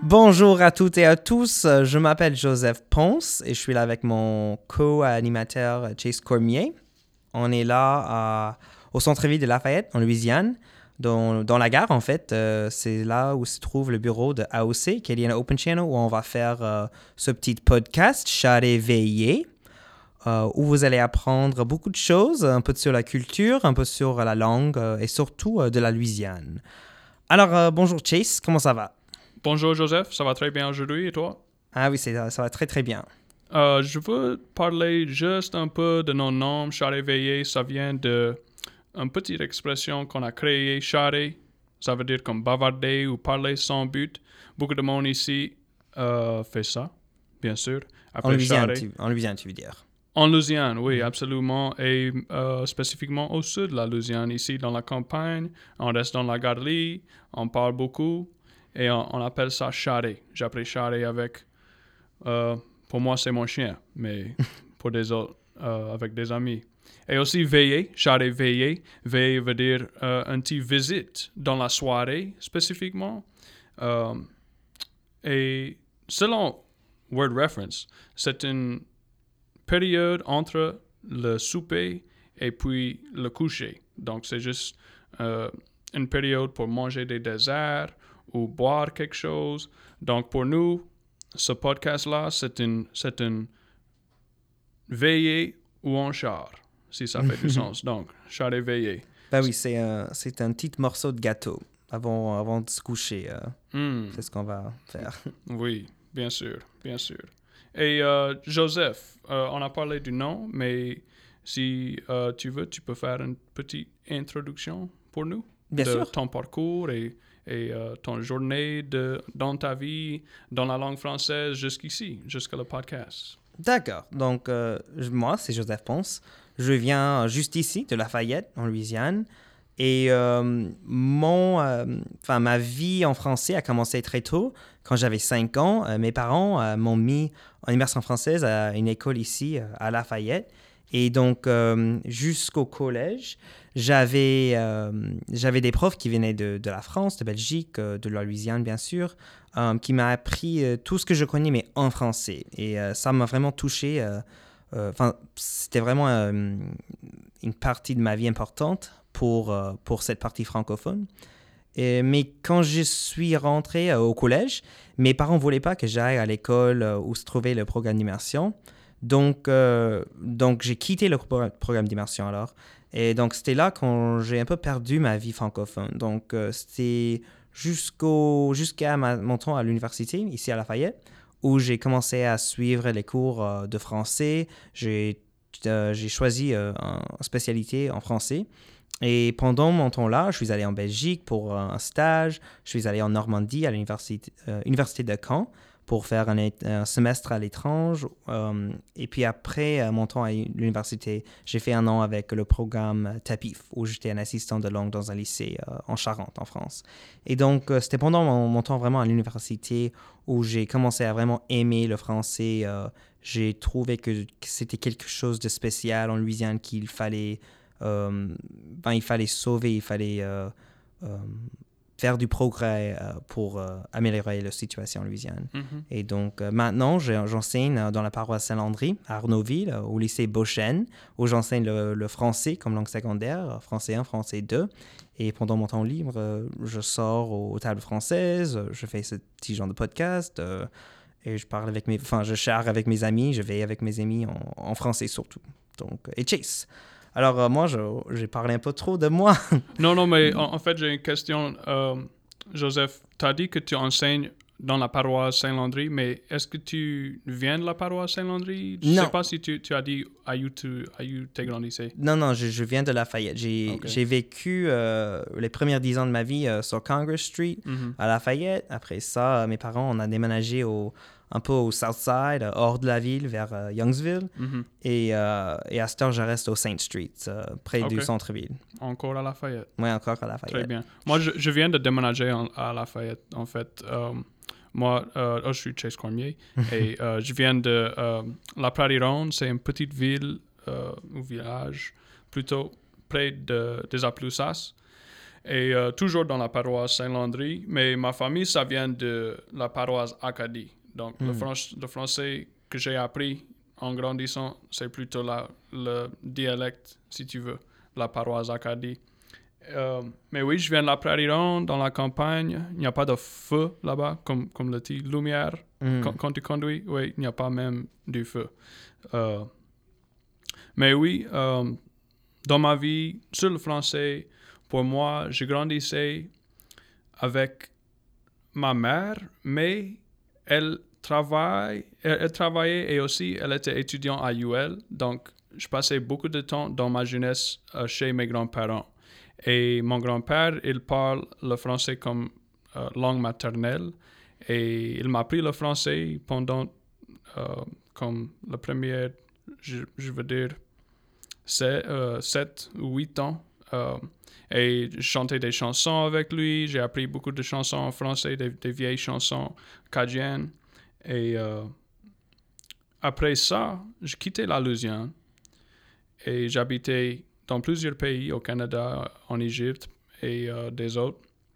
Bonjour à toutes et à tous, je m'appelle Joseph Ponce et je suis là avec mon co-animateur Chase Cormier. On est là au centre-ville de Lafayette, en Louisiane, dans la gare en fait. C'est là où se trouve le bureau de AOC, Canadian Open Channel, où on va faire ce petit podcast, Charret Veillé, où vous allez apprendre beaucoup de choses, un peu sur la culture, un peu sur la langue et surtout de la Louisiane. Alors, bonjour Chase, comment ça va? Bonjour Joseph, ça va très bien aujourd'hui et toi? Ah oui, ça va très très bien. Je veux parler juste un peu de nos noms. Charret veillé, ça vient de une petite expression qu'on a créée. Charret, ça veut dire comme bavarder ou parler sans but. Beaucoup de monde ici fait ça, bien sûr. En Après Louisiane, charret. en Louisiane, tu veux dire. En Louisiane, oui, absolument. Et spécifiquement au sud de la Louisiane, ici dans la campagne, on reste dans la galerie, on parle beaucoup et on appelle ça charret. J'appelle charret avec, pour moi c'est mon chien, mais pour des autres, avec des amis. Et aussi veiller, charret veiller. Veiller veut dire une petite visite dans la soirée spécifiquement. Et selon Word Reference, c'est une période entre le souper et puis le coucher. Donc, c'est juste une période pour manger des desserts ou boire quelque chose. Donc, pour nous, ce podcast-là, c'est une veillée ou un char, si ça fait du sens. Donc, char et veillée. Ben oui, c'est un petit morceau de gâteau avant de se coucher. C'est ce qu'on va faire. Oui, bien sûr, bien sûr. Et Joseph, on a parlé du nom, mais si tu veux, tu peux faire une petite introduction pour nous Bien de sûr. ton parcours et ton journée dans ta vie, dans la langue française jusqu'ici, jusqu'à le podcast. D'accord. Donc, moi, c'est Joseph Ponce. Je viens juste ici, de Lafayette, en Louisiane. Et ma vie en français a commencé très tôt. Quand j'avais 5 ans, mes parents m'ont mis en immersion française à une école ici, à Lafayette. Et donc, jusqu'au collège, j'avais des profs qui venaient de la France, de Belgique, de la Louisiane, bien sûr, qui m'ont appris tout ce que je connais, mais en français. Et ça m'a vraiment touché. C'était vraiment une partie de ma vie importante pour cette partie francophone. Mais quand je suis rentré au collège, mes parents ne voulaient pas que j'aille à l'école où se trouvait le programme d'immersion. Donc j'ai quitté le programme d'immersion alors. Et donc, c'était là quand j'ai un peu perdu ma vie francophone. Donc, c'était jusqu'à mon temps à l'université, ici à Lafayette, où j'ai commencé à suivre les cours de français. J'ai choisi une spécialité en français. Et pendant mon temps là, je suis allé en Belgique pour un stage. Je suis allé en Normandie à l'université de Caen pour faire un semestre à l'étranger. Et puis après mon temps à l'université, j'ai fait 1 an avec le programme TAPIF, où j'étais un assistant de langue dans un lycée en Charente, en France. Et donc, c'était pendant mon temps vraiment à l'université où j'ai commencé à vraiment aimer le français. J'ai trouvé que c'était quelque chose de spécial en Louisiane qu'il fallait... il fallait sauver, il fallait faire du progrès pour améliorer la situation en Louisiane. Mm-hmm. Et donc, maintenant, j'enseigne dans la paroisse Saint-Landry, à Arnaudville, au lycée Beauchesne, où j'enseigne le français comme langue secondaire, français 1, français 2. Et pendant mon temps libre, je sors aux tables françaises, je fais ce petit genre de podcast, et je charre avec mes amis, je vais avec mes amis en français surtout. Donc, et Chase. Alors, moi, j'ai parlé un peu trop de moi. Non, mais en fait, j'ai une question. Joseph, tu as dit que tu enseignes dans la paroisse Saint-Landry, mais est-ce que tu viens de la paroisse Saint-Landry? Je ne sais pas si tu as dit à t'es grandissé. Non, je viens de Lafayette. J'ai vécu les premières 10 ans de ma vie sur Congress Street, à Lafayette. Après ça, mes parents, on a déménagé un peu au South Side, hors de la ville, vers Youngsville. Et à cette heure, je reste au Saint Street, près du centre-ville. Encore à Lafayette? Oui, encore à Lafayette. Très bien. Moi, je viens de déménager à Lafayette, en fait. Moi, je suis Chase Cormier et je viens de La Prairie-Ronde. C'est une petite ville ou village plutôt près des Appalachiens. Et toujours dans la paroisse Saint-Landry, mais ma famille, ça vient de la paroisse Acadie. Donc, le français que j'ai appris en grandissant, c'est plutôt le dialecte, si tu veux, la paroisse Acadie. Mais oui, je viens de la Prairie Ronde, dans la campagne. Il n'y a pas de feu là-bas, comme le dit, lumière. Quand tu conduis, oui, il n'y a pas même du feu. Mais oui, dans ma vie, sur le français, pour moi, je grandissais avec ma mère, mais elle travaillait et aussi elle était étudiante à UL. Donc, je passais beaucoup de temps dans ma jeunesse chez mes grands-parents. Et mon grand-père, il parle le français comme langue maternelle. Et il m'a appris le français pendant comme le premier, je veux dire, 7 ou 8 ans. Et je chantais des chansons avec lui. J'ai appris beaucoup de chansons en français, des vieilles chansons cadiennes. Et après ça, j'ai quitté la Louisiane et j'habitais dans plusieurs pays, au Canada, en Égypte et des autres.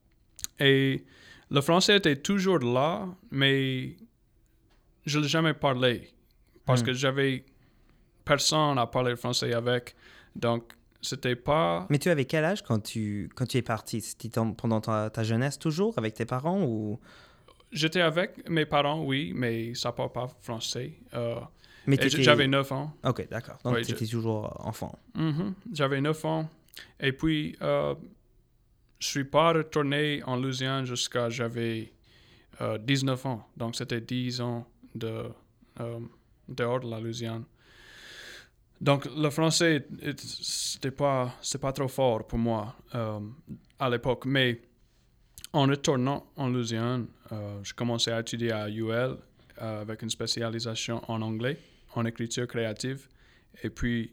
Et le français était toujours là, mais je ne l'ai jamais parlé parce que j'avais personne à parler français avec. Donc, c'était pas... Mais tu avais quel âge quand tu es parti? C'était pendant ta jeunesse toujours, avec tes parents ou... J'étais avec mes parents, oui, mais ça ne parle pas français. Mais j'avais 9 ans. Ok, d'accord. Donc, tu étais toujours enfant. J'avais 9 ans. Et puis, je ne suis pas retourné en Louisiane jusqu'à j'avais 19 ans. Donc, c'était 10 ans dehors de la Louisiane. Donc, le français, c'était pas trop fort pour moi à l'époque. Mais en retournant en Louisiane, je commençais à étudier à UL avec une spécialisation en anglais, en écriture créative. Et puis,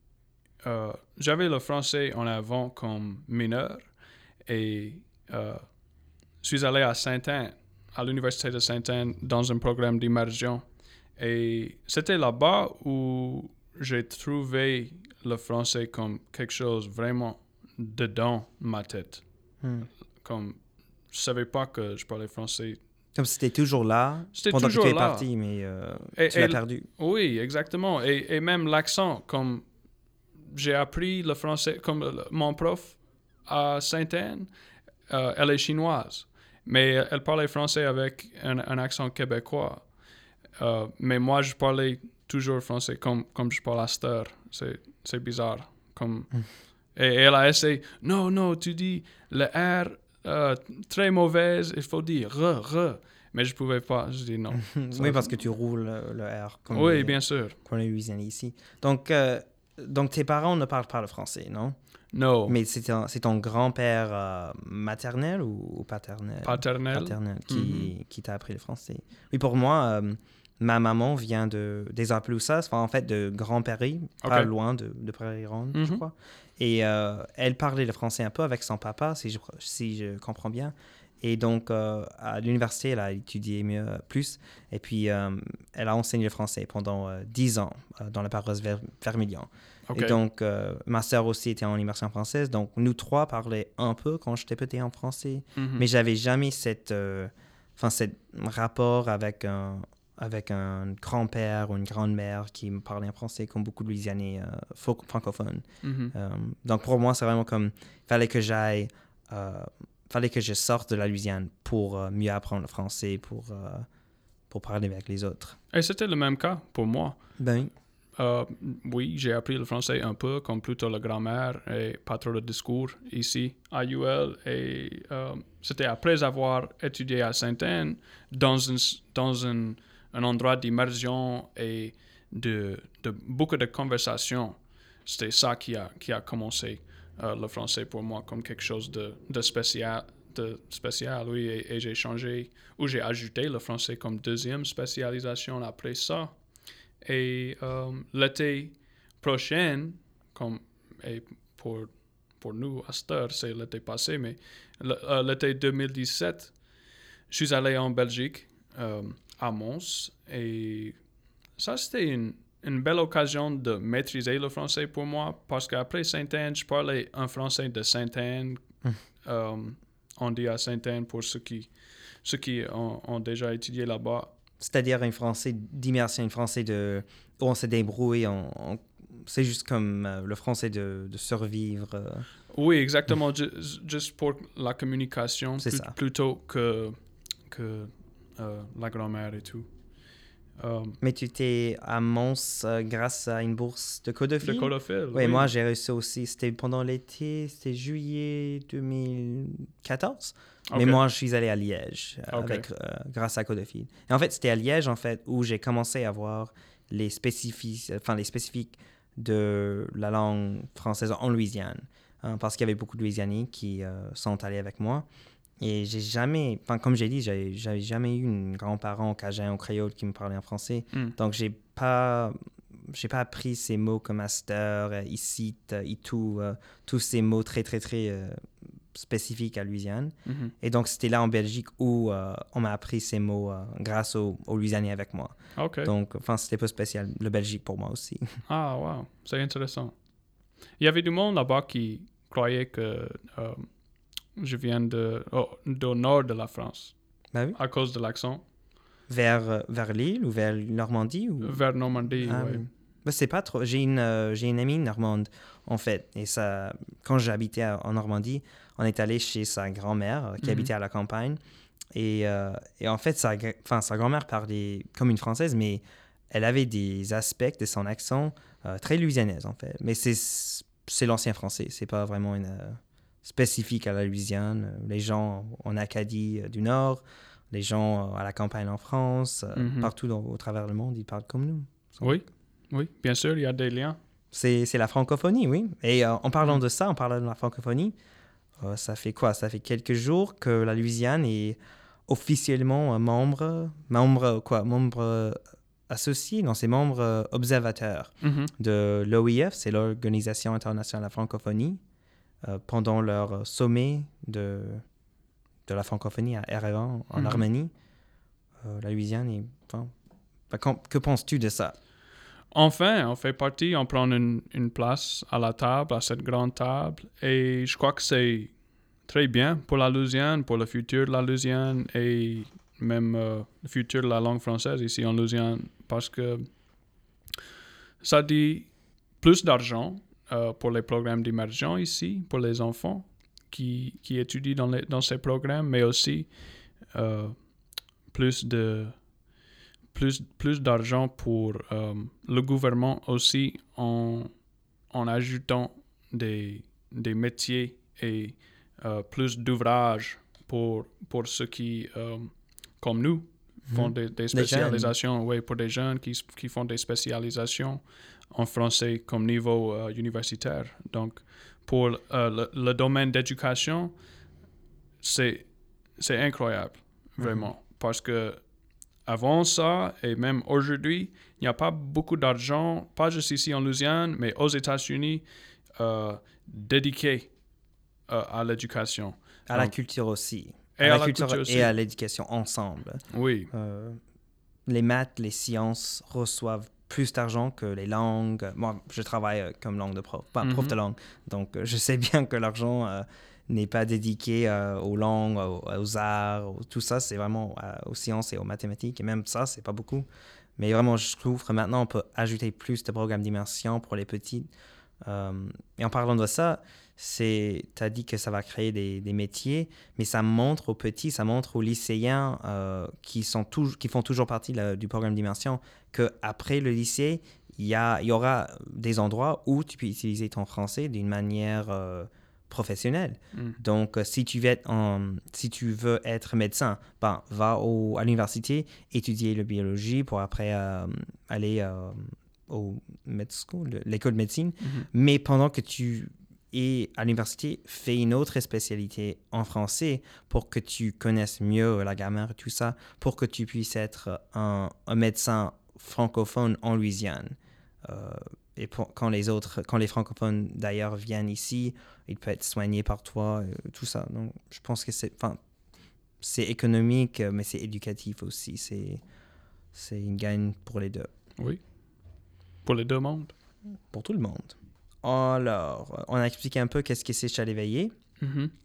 j'avais le français en avant comme mineur. Et je suis allé à Sainte-Anne, à l'université de Sainte-Anne, dans un programme d'immersion. Et c'était là-bas où j'ai trouvé le français comme quelque chose vraiment dedans ma tête. Comme je savais pas que je parlais français. Comme si c'était toujours là C'était pendant toujours que tu es là. parti, mais tu l'as perdu. Oui, exactement. Et même l'accent, comme j'ai appris le français, comme mon prof à Sainte-Anne, elle est chinoise, mais elle parlait français avec un accent québécois. Mais moi, je parlais toujours français comme je parle à cette heure. C'est bizarre. Et elle a essayé, non, tu dis le R très mauvaise, il faut dire re. Mais je pouvais pas, je dis non. Oui, parce que tu roules le R. Oui, bien sûr. Comme les Louisianais ici. Donc, tes parents ne parlent pas le français, non? Non. Mais c'est ton grand-père maternel ou paternel? Paternel. Qui t'a appris le français. Oui, pour moi, ma maman vient des Appaloosas, en fait de Grand-Prairie, pas loin de Prairie-Ronde, je crois. Et elle parlait le français un peu avec son papa, si je comprends bien. Et donc, à l'université, elle a étudié plus. Et puis, elle a enseigné le français pendant 10 ans dans la paroisse Vermilion. Et donc, ma sœur aussi était en immersion française. Donc, nous trois parlaient un peu quand j'étais petit en français. Mais j'avais jamais cette rapport avec un grand-père ou une grand-mère qui me parlait en français comme beaucoup de Louisianais francophones. Donc, pour moi, c'est vraiment comme... fallait que je sorte de la Louisiane pour mieux apprendre le français, pour parler avec les autres. Et c'était le même cas pour moi. Ben oui, j'ai appris le français un peu, comme plutôt la grammaire et pas trop de discours ici à UL. Et c'était après avoir étudié à Sainte-Anne dans un endroit d'immersion et de beaucoup de conversations. C'était ça qui a commencé le français pour moi comme quelque chose de spécial. Oui, et j'ai changé, ou j'ai ajouté le français comme deuxième spécialisation après ça. Et l'été prochain, et pour nous, à cette heure, c'est l'été passé, mais l'été 2017, je suis allé en Belgique, à Mons, et ça, c'était une belle occasion de maîtriser le français pour moi, parce qu'après Sainte-Anne, je parlais un français de Sainte-Anne, on dit à Sainte-Anne pour ceux qui ont déjà étudié là-bas. C'est-à-dire un français d'immersion, un français où on s'est débrouillé, c'est juste comme le français de survivre. Oui, exactement, juste pour la communication C'est ça. plutôt que la grammaire et tout. Mais tu t'es à Mons grâce à une bourse de Codophile? De Codophile, Oui, moi j'ai réussi aussi. C'était pendant l'été, c'était juillet 2014. Mais Ok. moi, je suis allé à Liège Ok. grâce à Codophile. Et en fait, c'était à Liège, en fait, où j'ai commencé à voir les spécifiques de la langue française en Louisiane. Parce qu'il y avait beaucoup de Louisianais qui sont allés avec moi. Et j'ai jamais, comme j'ai dit, j'avais jamais eu un grand-parent cajun ou créole qui me parlait en français. Donc, j'ai pas appris ces mots comme master, ici, itou, tous ces mots très, très, très spécifiques à Louisiane. Mhm. Et donc, c'était là en Belgique où on m'a appris ces mots grâce aux Louisianais avec moi. Ok. Donc, c'était pas spécial, le Belgique pour moi aussi. Ah, wow. C'est intéressant. Il y avait du monde là-bas qui croyait que je viens du nord de la France, Ben oui. à cause de l'accent. Vers Lille ou vers Normandie ou... Vers Normandie, Ah, oui. oui. Ben, c'est pas trop. J'ai une amie normande, en fait. Et ça, quand j'habitais en Normandie, on est allé chez sa grand-mère qui habitait à la campagne. Et en fait, sa grand-mère parlait comme une Française, mais elle avait des aspects de son accent très louisianaise, en fait. Mais c'est l'ancien français. C'est pas vraiment spécifique à la Louisiane. Les gens en Acadie du Nord, les gens à la campagne en France, partout au travers le monde, ils parlent comme nous. Oui, bien sûr, il y a des liens. C'est la francophonie, oui. Et en parlant de ça, en parlant de la francophonie, ça fait quoi? Ça fait quelques jours que la Louisiane est officiellement membre associé, non, c'est membre observateur de l'OIF, c'est l'Organisation internationale de la francophonie, pendant leur sommet de la francophonie à Erevan, en Arménie. La Louisiane est... que penses-tu de ça? Enfin, on fait partie, on prend une place à la table, à cette grande table, et je crois que c'est très bien pour la Louisiane, pour le futur de la Louisiane et même le futur de la langue française ici en Louisiane, parce que ça dit plus d'argent pour les programmes d'immersion ici, pour les enfants qui étudient dans ces programmes, mais aussi plus d'argent pour le gouvernement aussi en ajoutant des métiers et plus d'ouvrages pour ceux qui, comme nous, font des spécialisations, oui, pour des jeunes qui font des spécialisations en français comme niveau universitaire. Donc, pour le domaine d'éducation, c'est incroyable, vraiment, parce que avant ça, et même aujourd'hui, il n'y a pas beaucoup d'argent, pas juste ici en Louisiane, mais aux États-Unis, dédié à l'éducation. À la culture aussi. Et à la culture aussi. Et à l'éducation ensemble. Oui. Les maths, les sciences reçoivent plus d'argent que les langues. Moi, je travaille comme langue de prof, prof de langue. Donc, je sais bien que l'argent n'est pas dédié aux langues, aux arts, tout ça. C'est vraiment aux sciences et aux mathématiques. Et même ça, c'est pas beaucoup. Mais vraiment, je trouve que maintenant, on peut ajouter plus de programmes d'immersion pour les petits. Et en parlant de ça, tu as dit que ça va créer des métiers, mais ça montre aux petits, ça montre aux lycéens qui font toujours partie du programme d'immersion qu'après le lycée, il y aura des endroits où tu peux utiliser ton français d'une manière professionnelle. Donc, si tu veux être médecin, va à l'université, étudier la biologie pour après aller au med school, l'école de médecine. Mais pendant que tu es à l'université, fais une autre spécialité en français pour que tu connaisses mieux la grammaire et tout ça, pour que tu puisses être un médecin francophone en Louisiane. Et quand les francophones d'ailleurs viennent ici, ils peuvent être soignés par toi, tout ça. Donc, je pense que c'est économique, mais c'est éducatif aussi. C'est une gagne pour les deux. Oui. Pour les deux mondes. Pour tout le monde. Alors, on a expliqué un peu qu'est-ce que c'est Chalet Veillé.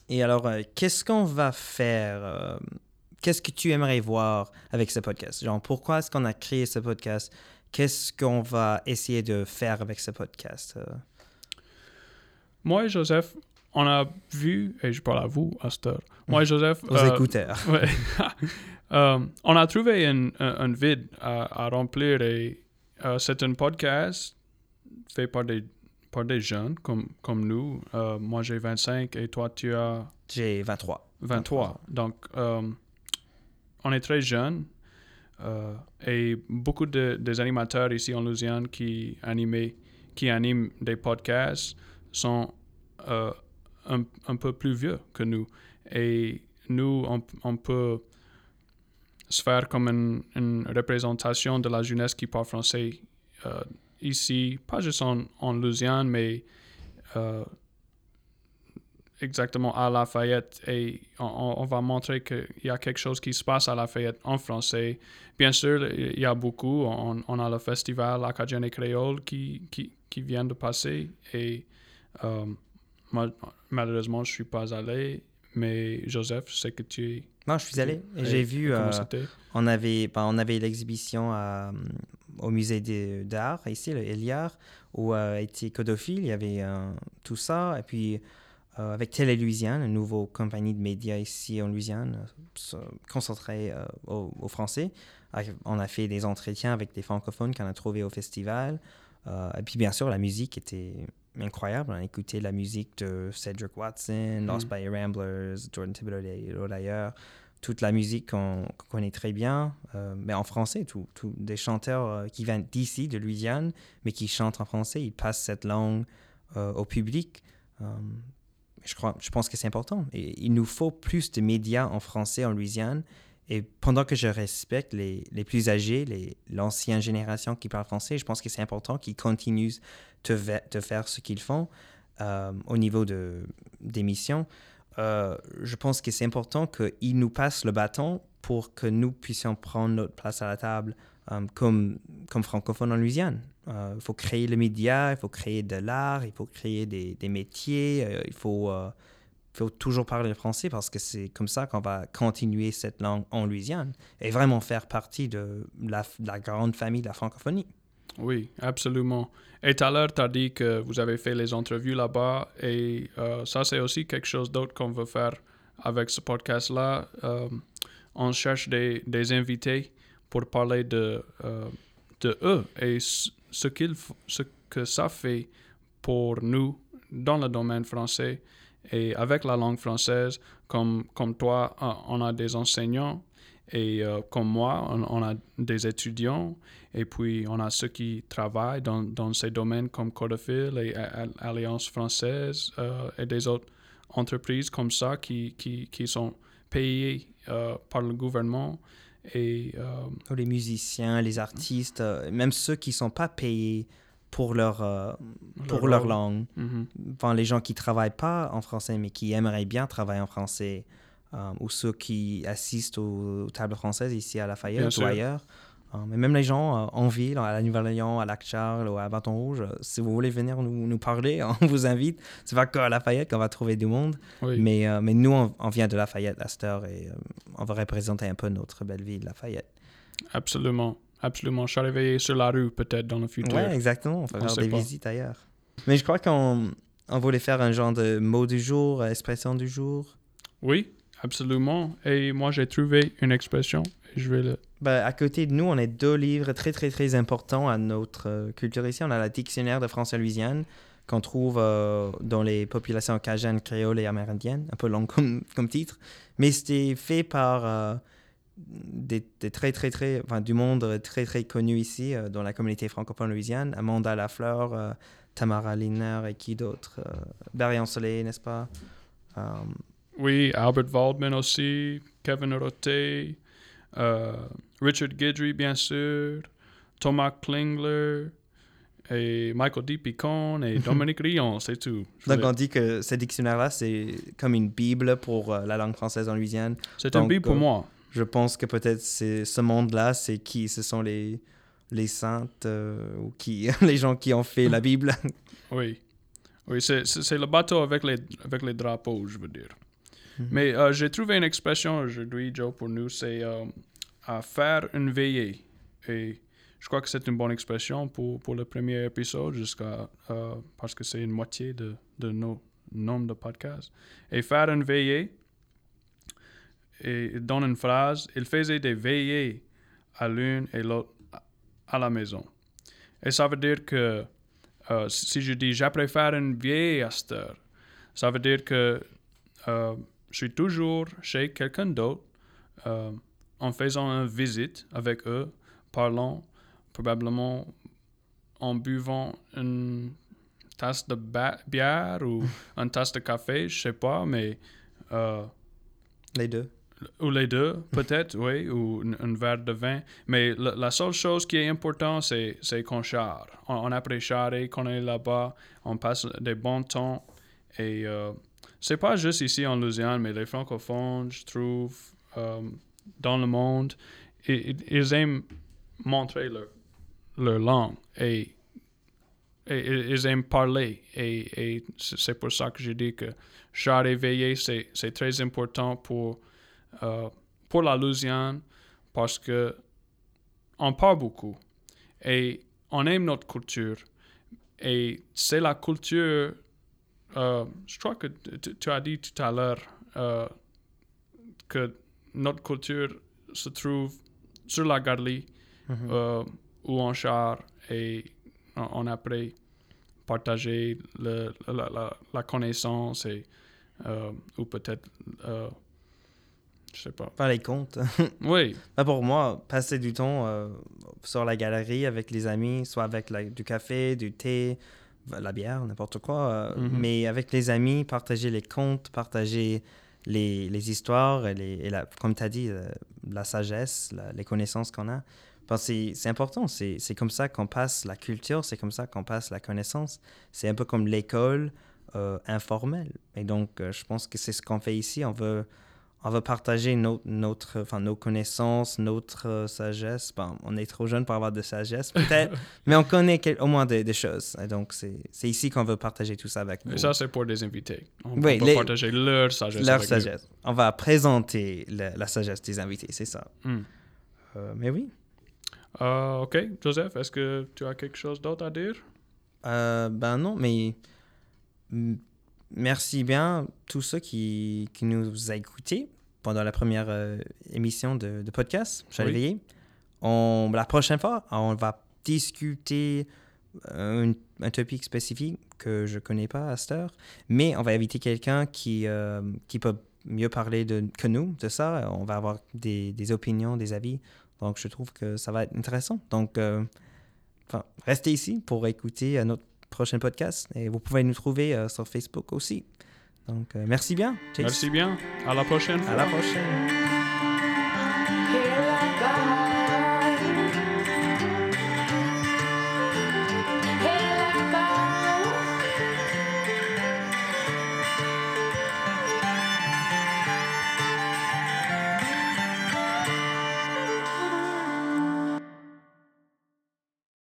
Et alors, qu'est-ce qu'on va faire? Qu'est-ce que tu aimerais voir avec ce podcast? Genre, pourquoi est-ce qu'on a créé ce podcast? Qu'est-ce qu'on va essayer de faire avec ce podcast? Moi et Joseph, on a vu, et je parle à vous, à cette heure. Moi et Joseph... Aux écouteurs. Ouais. On a trouvé un vide à remplir et c'est un podcast fait par des jeunes comme nous. Moi, j'ai 25 et toi, tu as... J'ai 23. 23. Donc, on est très jeunes et beaucoup des animateurs ici en Louisiane qui animent des podcasts sont un peu plus vieux que nous. Et nous, on peut se faire comme une représentation de la jeunesse qui parle français ici, pas juste en Louisiane, mais exactement à Lafayette. Et on va montrer qu'il y a quelque chose qui se passe à Lafayette en français. Bien sûr, il y a beaucoup. On a le festival acadien et créole qui vient de passer. Et moi, malheureusement, je ne suis pas allé. Mais Joseph, je sais que tu es... Non, je suis allé. Et j'ai vu, on avait l'exhibition au musée d'art, ici, le Héliard, où était Codophile, il y avait tout ça. Et puis, avec Télé-Louisiane, une nouvelle compagnie de médias ici en Louisiane, concentrée au français. On a fait des entretiens avec des francophones qu'on a trouvés au festival. Et puis, bien sûr, la musique était incroyable. On a écouté la musique de Cedric Watson, Lost by Ramblers, Jordan Thibodeau d'ailleurs. Toute la musique qu'on connaît très bien, mais en français, des chanteurs qui viennent d'ici, de Louisiane, mais qui chantent en français, ils passent cette langue au public. Je pense que c'est important. Et il nous faut plus de médias en français en Louisiane. Et pendant que je respecte les plus âgés, l'ancienne génération qui parle français, je pense que c'est important qu'ils continuent de faire ce qu'ils font au niveau d'émissions. Je pense que c'est important qu'ils nous passent le bâton pour que nous puissions prendre notre place à la table comme francophones en Louisiane. Il faut créer le média, il faut créer de l'art, il faut créer des métiers, il faut toujours parler le français parce que c'est comme ça qu'on va continuer cette langue en Louisiane et vraiment faire partie de la grande famille de la francophonie. Oui, absolument. Et tout à l'heure, tu as dit que vous avez fait les entrevues là-bas et ça, c'est aussi quelque chose d'autre qu'on veut faire avec ce podcast-là. On cherche des invités pour parler de eux et ce que ça fait pour nous dans le domaine français et avec la langue française. Comme toi, on a des enseignants et comme moi, on a des étudiants. Et puis, on a ceux qui travaillent dans ces domaines comme Codophile et Alliance française et des autres entreprises comme ça qui sont payées par le gouvernement. Et, les musiciens, les artistes, même ceux qui ne sont pas payés pour leur langue. Mm-hmm. Enfin, les gens qui ne travaillent pas en français, mais qui aimeraient bien travailler en français, ou ceux qui assistent aux tables françaises ici à Lafayette ou ailleurs. Mais même les gens en ville, à la Nouvelle-Orléans, à Lac-Charles ou à Bâton-Rouge, si vous voulez venir nous parler, on vous invite. C'est pas qu'à Lafayette qu'on va trouver du monde, oui. mais nous, on vient de Lafayette à cette heure et on va représenter un peu notre belle ville, Lafayette. Absolument. Absolument. Je suis arrivé sur la rue peut-être dans le futur. Oui, exactement. On va faire des visites ailleurs. Mais je crois qu'on voulait faire un genre de mot du jour, expression du jour. Oui, absolument. Et moi, j'ai trouvé une expression. Et je vais à côté de nous, on a 2 livres très, très, très importants à notre culture ici. On a le dictionnaire de français-louisiane qu'on trouve dans les populations cajunes, créoles et amérindiennes. Un peu long comme titre. Mais c'était fait par des très, très, très... Enfin, du monde très, très connu ici dans la communauté francophone louisiane. Amanda Lafleur, Tamara Lindner et qui d'autre? Barry Soleil, n'est-ce pas? Oui, Albert Waldman aussi, Kevin Roté, Richard Guidry, bien sûr, Thomas Klingler, et Michael D. Picon et Dominique Rion, c'est tout. Donc, on dit que ce dictionnaire-là, c'est comme une bible pour la langue française en Louisiane. C'est une bible pour moi. Je pense que peut-être ce monde-là, c'est qui? Ce sont les saintes ou qui les gens qui ont fait la Bible. Oui, c'est le bateau avec les drapeaux, je veux dire. Mais j'ai trouvé une expression aujourd'hui, Joe, pour nous, c'est à faire une veillée. Et je crois que c'est une bonne expression pour le premier épisode, parce que c'est une moitié de nos nombre de podcasts. Et faire une veillée, et dans une phrase, il faisait des veillées à l'une et l'autre à la maison. Et ça veut dire que si je dis « je préfère une veillée à cette heure », ça veut dire que je suis toujours chez quelqu'un d'autre en faisant une visite avec eux, parlant, probablement en buvant une tasse de bière ou une tasse de café, je sais pas, mais... les deux. Ou les deux, peut-être, oui, ou un verre de vin. Mais la seule chose qui est importante, c'est qu'on chare. On après charrer, qu'on est là-bas, on passe des bons temps. Et c'est pas juste ici en Louisiane, mais les francophones, je trouve, dans le monde, ils aiment montrer leur langue et ils aiment parler. Et c'est pour ça que je dis que char et veiller, c'est très important pour la Louisiane, parce que on parle beaucoup et on aime notre culture. Et c'est la culture, je crois que tu as dit tout à l'heure que notre culture se trouve sur la Garlie, où on char et on après partager la connaissance et ou peut-être je sais pas. Faire les comptes. Oui. Pour moi, passer du temps sur la galerie avec les amis, soit avec du café, du thé, la bière, n'importe quoi. Mais avec les amis, partager les contes, partager les histoires, comme tu as dit, la sagesse, les connaissances qu'on a. C'est important. C'est comme ça qu'on passe la culture, c'est comme ça qu'on passe la connaissance. C'est un peu comme l'école informelle. Et donc, je pense que c'est ce qu'on fait ici. On veut partager nos connaissances, notre sagesse. Bon, on est trop jeune pour avoir de sagesse, peut-être, mais on connaît au moins des choses. Et donc, c'est ici qu'on veut partager tout ça avec vous. Et ça, c'est pour des invités. On peut partager leur sagesse. Leur sagesse. Nous. On va présenter la sagesse des invités, c'est ça. Mais oui. OK. Joseph, est-ce que tu as quelque chose d'autre à dire? Non, mais... Merci bien tous ceux qui nous ont écoutés pendant la première émission de podcast. Oui. La prochaine fois, on va discuter un topic spécifique que je ne connais pas à cette heure, mais on va inviter quelqu'un qui peut mieux parler que nous de ça. On va avoir des opinions, des avis. Donc, je trouve que ça va être intéressant. Donc, restez ici pour écouter notre prochain podcast et vous pouvez nous trouver sur Facebook aussi. Donc, merci bien. Chase. Merci bien. À la prochaine. À la prochaine.